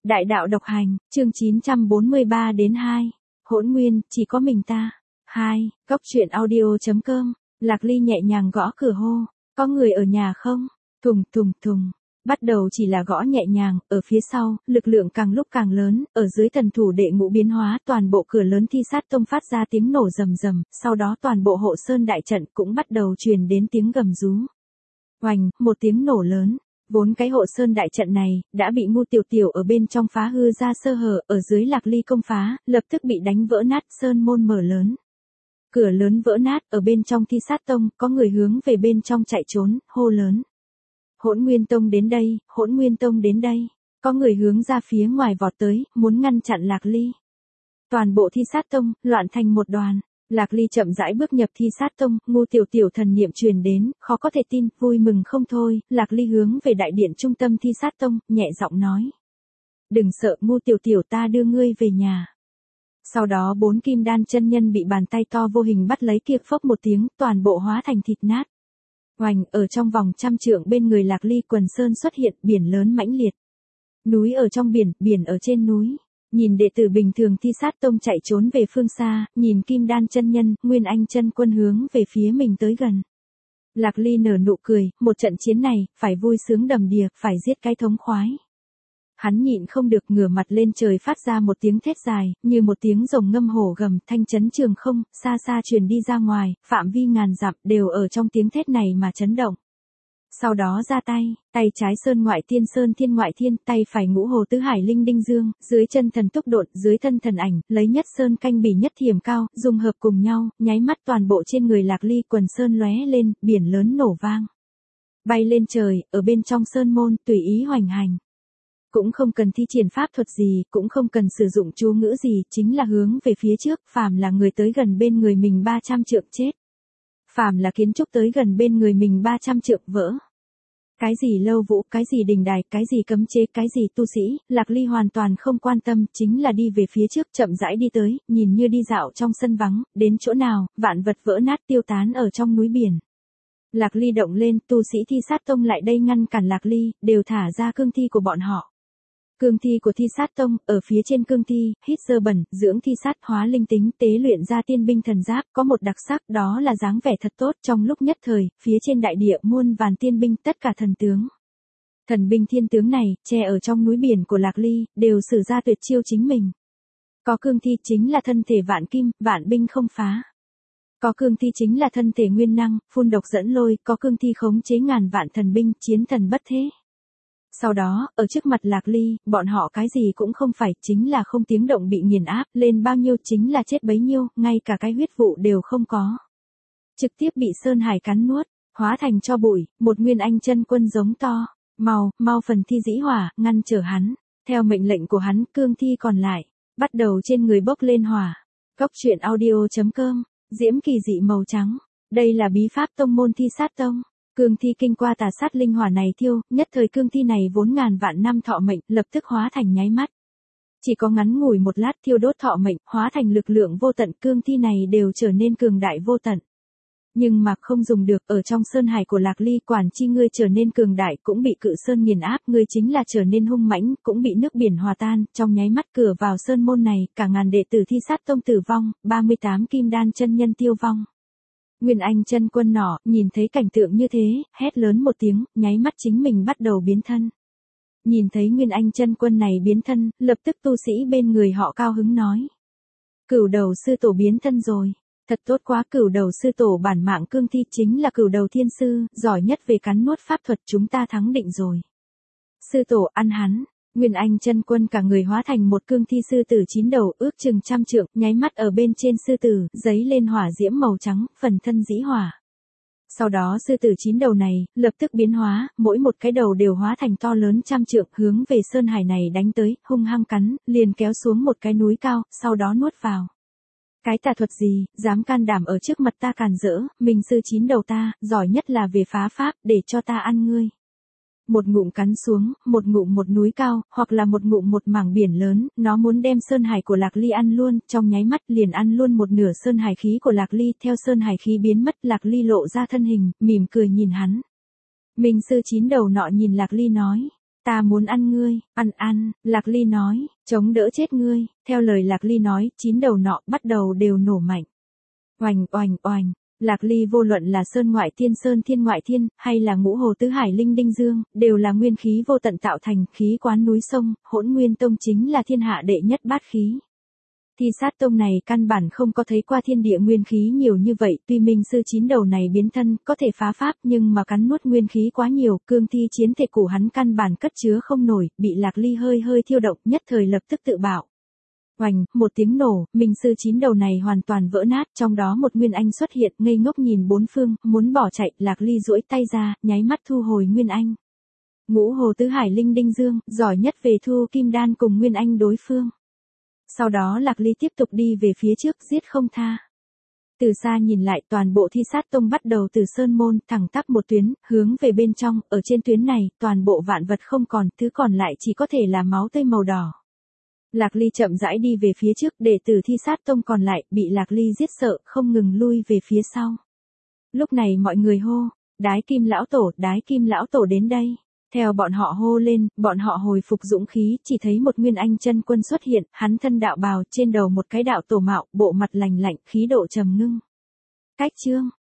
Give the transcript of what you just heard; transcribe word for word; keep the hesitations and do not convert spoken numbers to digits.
Đại đạo độc hành, chương chín trăm bốn mươi ba đến hai. Hỗn nguyên, chỉ có mình ta. hai. Cốc truyện audio.com. Lạc Ly nhẹ nhàng gõ cửa hô. Có người ở nhà không? Thùng thùng thùng. Bắt đầu chỉ là gõ nhẹ nhàng, ở phía sau, lực lượng càng lúc càng lớn, ở dưới thần thủ đệ ngũ biến hóa, toàn bộ cửa lớn Thi Sát Tông phát ra tiếng nổ rầm rầm, sau đó toàn bộ hộ sơn đại trận cũng bắt đầu truyền đến tiếng gầm rú. Oành, một tiếng nổ lớn. Vốn cái hộ sơn đại trận này, đã bị Ngu Tiểu Tiểu ở bên trong phá hư ra sơ hở, ở dưới Lạc Ly công phá, lập tức bị đánh vỡ nát, sơn môn mở lớn. Cửa lớn vỡ nát, ở bên trong Thi Sát Tông, có người hướng về bên trong chạy trốn, hô lớn. Hỗn Nguyên Tông đến đây, Hỗn Nguyên Tông đến đây. Có người hướng ra phía ngoài vọt tới, muốn ngăn chặn Lạc Ly. Toàn bộ Thi Sát Tông, loạn thành một đoàn. Lạc Ly chậm rãi bước nhập Thi Sát Tông, Ngu Tiểu Tiểu thần niệm truyền đến, khó có thể tin, vui mừng không thôi, Lạc Ly hướng về đại điện trung tâm Thi Sát Tông, nhẹ giọng nói. Đừng sợ Ngu Tiểu Tiểu, ta đưa ngươi về nhà. Sau đó bốn kim đan chân nhân bị bàn tay to vô hình bắt lấy kia, phốc một tiếng, toàn bộ hóa thành thịt nát. Oành, ở trong vòng trăm trượng bên người Lạc Ly, quần sơn xuất hiện, biển lớn mãnh liệt. Núi ở trong biển, biển ở trên núi. Nhìn đệ tử bình thường Thi Sát Tông chạy trốn về phương xa, nhìn kim đan chân nhân, Nguyên Anh chân quân hướng về phía mình tới gần. Lạc Ly nở nụ cười, một trận chiến này, phải vui sướng đầm đìa, phải giết cái thống khoái. Hắn nhịn không được, ngửa mặt lên trời phát ra một tiếng thét dài, như một tiếng rồng ngâm hổ gầm, thanh chấn trường không, xa xa truyền đi ra ngoài, phạm vi ngàn dặm đều ở trong tiếng thét này mà chấn động. Sau đó ra tay, tay trái sơn ngoại tiên sơn thiên ngoại thiên, tay phải ngũ hồ tứ hải linh đinh dương, dưới chân thần túc độn, dưới thân thần ảnh, lấy nhất sơn canh bỉ nhất thiểm cao, dung hợp cùng nhau, nháy mắt toàn bộ trên người Lạc Ly, quần sơn lóe lên, biển lớn nổ vang. Bay lên trời, ở bên trong sơn môn, tùy ý hoành hành. Cũng không cần thi triển pháp thuật gì, cũng không cần sử dụng chú ngữ gì, chính là hướng về phía trước, phàm là người tới gần bên người mình ba trăm trượng chết. Phàm là kiến trúc tới gần bên người mình ba trăm trượng vỡ. Cái gì lâu vũ, cái gì đình đài, cái gì cấm chế, cái gì tu sĩ, Lạc Ly hoàn toàn không quan tâm, chính là đi về phía trước, chậm rãi đi tới, nhìn như đi dạo trong sân vắng, đến chỗ nào, vạn vật vỡ nát tiêu tán ở trong núi biển. Lạc Ly động lên, tu sĩ Thi Sát Tông lại đây ngăn cản Lạc Ly, đều thả ra cương thi của bọn họ. Cương thi của Thi Sát Tông, ở phía trên cương thi, hít dơ bẩn, dưỡng thi sát, hóa linh tính, tế luyện ra tiên binh thần giáp, có một đặc sắc, đó là dáng vẻ thật tốt, trong lúc nhất thời, phía trên đại địa muôn vàn tiên binh, tất cả thần tướng. Thần binh thiên tướng này, che ở trong núi biển của Lạc Ly, đều sử ra tuyệt chiêu chính mình. Có cương thi chính là thân thể vạn kim, vạn binh không phá. Có cương thi chính là thân thể nguyên năng, phun độc dẫn lôi, có cương thi khống chế ngàn vạn thần binh, chiến thần bất thế. Sau đó, ở trước mặt Lạc Ly, bọn họ cái gì cũng không phải, chính là không tiếng động bị nghiền áp, lên bao nhiêu chính là chết bấy nhiêu, ngay cả cái huyết vụ đều không có. Trực tiếp bị Sơn Hải cắn nuốt, hóa thành cho bụi, một Nguyên Anh chân quân giống to, mau, mau phần thi dĩ hỏa, ngăn trở hắn, theo mệnh lệnh của hắn, cương thi còn lại, bắt đầu trên người bốc lên hỏa. Cốc truyện audio.com, diễm kỳ dị màu trắng, đây là bí pháp tông môn Thi Sát Tông. Cương thi kinh qua tà sát linh hỏa này thiêu, nhất thời cương thi này vốn ngàn vạn năm thọ mệnh, lập tức hóa thành nháy mắt. Chỉ có ngắn ngủi một lát thiêu đốt thọ mệnh, hóa thành lực lượng vô tận, cương thi này đều trở nên cường đại vô tận. Nhưng mà không dùng được, ở trong sơn hải của Lạc Ly, quản chi ngươi trở nên cường đại cũng bị cự sơn nghiền áp, ngươi chính là trở nên hung mãnh, cũng bị nước biển hòa tan, trong nháy mắt cửa vào sơn môn này, cả ngàn đệ tử Thi Sát Tông tử vong, ba mươi tám kim đan chân nhân tiêu vong. Nguyên Anh chân quân nọ, nhìn thấy cảnh tượng như thế, hét lớn một tiếng, nháy mắt chính mình bắt đầu biến thân. Nhìn thấy Nguyên Anh chân quân này biến thân, lập tức tu sĩ bên người họ cao hứng nói. Cửu đầu sư tổ biến thân rồi. Thật tốt quá, cửu đầu sư tổ bản mạng cương thi chính là cửu đầu thiên sư, giỏi nhất về cắn nuốt pháp thuật, chúng ta thắng định rồi. Sư tổ ăn hắn. Nguyên Anh chân quân cả người hóa thành một cương thi sư tử chín đầu, ước chừng trăm trượng, nháy mắt ở bên trên sư tử, giấy lên hỏa diễm màu trắng, phần thân dĩ hỏa. Sau đó sư tử chín đầu này, lập tức biến hóa, mỗi một cái đầu đều hóa thành to lớn trăm trượng, hướng về sơn hải này đánh tới, hung hăng cắn, liền kéo xuống một cái núi cao, sau đó nuốt vào. Cái tà thuật gì, dám can đảm ở trước mặt ta càn rỡ, mình sư chín đầu ta, giỏi nhất là về phá pháp, để cho ta ăn ngươi. Một ngụm cắn xuống, một ngụm một núi cao, hoặc là một ngụm một mảng biển lớn, nó muốn đem sơn hải của Lạc Ly ăn luôn, trong nháy mắt liền ăn luôn một nửa sơn hải khí của Lạc Ly, theo sơn hải khí biến mất, Lạc Ly lộ ra thân hình, mỉm cười nhìn hắn. Minh sư chín đầu nọ nhìn Lạc Ly nói, Ta muốn ăn ngươi, ăn ăn, Lạc Ly nói, chống đỡ chết ngươi, theo lời Lạc Ly nói, chín đầu nọ bắt đầu đều nổ mạnh. Oành oành oành, Lạc Ly vô luận là sơn ngoại thiên sơn thiên ngoại thiên, hay là ngũ hồ tứ hải linh đinh dương, đều là nguyên khí vô tận tạo thành, khí quán núi sông, Hỗn Nguyên Tông chính là thiên hạ đệ nhất bát khí. Thi Sát Tông này căn bản không có thấy qua thiên địa nguyên khí nhiều như vậy, tuy minh sư chín đầu này biến thân, có thể phá pháp nhưng mà cắn nuốt nguyên khí quá nhiều, cương thi chiến thể của hắn căn bản cất chứa không nổi, bị Lạc Ly hơi hơi thiêu động, nhất thời lập tức tự bạo. Oành, một tiếng nổ, minh sư chín đầu này hoàn toàn vỡ nát, trong đó một Nguyên Anh xuất hiện, ngây ngốc nhìn bốn phương, muốn bỏ chạy, Lạc Ly duỗi tay ra, nháy mắt thu hồi Nguyên Anh. Ngũ hồ tứ hải linh đinh dương, giỏi nhất về thu kim đan cùng Nguyên Anh đối phương. Sau đó Lạc Ly tiếp tục đi về phía trước, giết không tha. Từ xa nhìn lại, toàn bộ Thi Sát Tông bắt đầu từ sơn môn, thẳng tắp một tuyến, hướng về bên trong, ở trên tuyến này, toàn bộ vạn vật không còn, thứ còn lại chỉ có thể là máu tươi màu đỏ. Lạc Ly chậm rãi đi về phía trước, đệ tử Thi Sát Tông còn lại, bị Lạc Ly giết sợ, không ngừng lui về phía sau. Lúc này mọi người hô, Đái Kim Lão Tổ, Đái Kim Lão Tổ đến đây. Theo bọn họ hô lên, bọn họ hồi phục dũng khí, chỉ thấy một Nguyên Anh chân quân xuất hiện, hắn thân đạo bào, trên đầu một cái đạo tổ mạo, bộ mặt lành lạnh, khí độ trầm ngưng. Cách chương,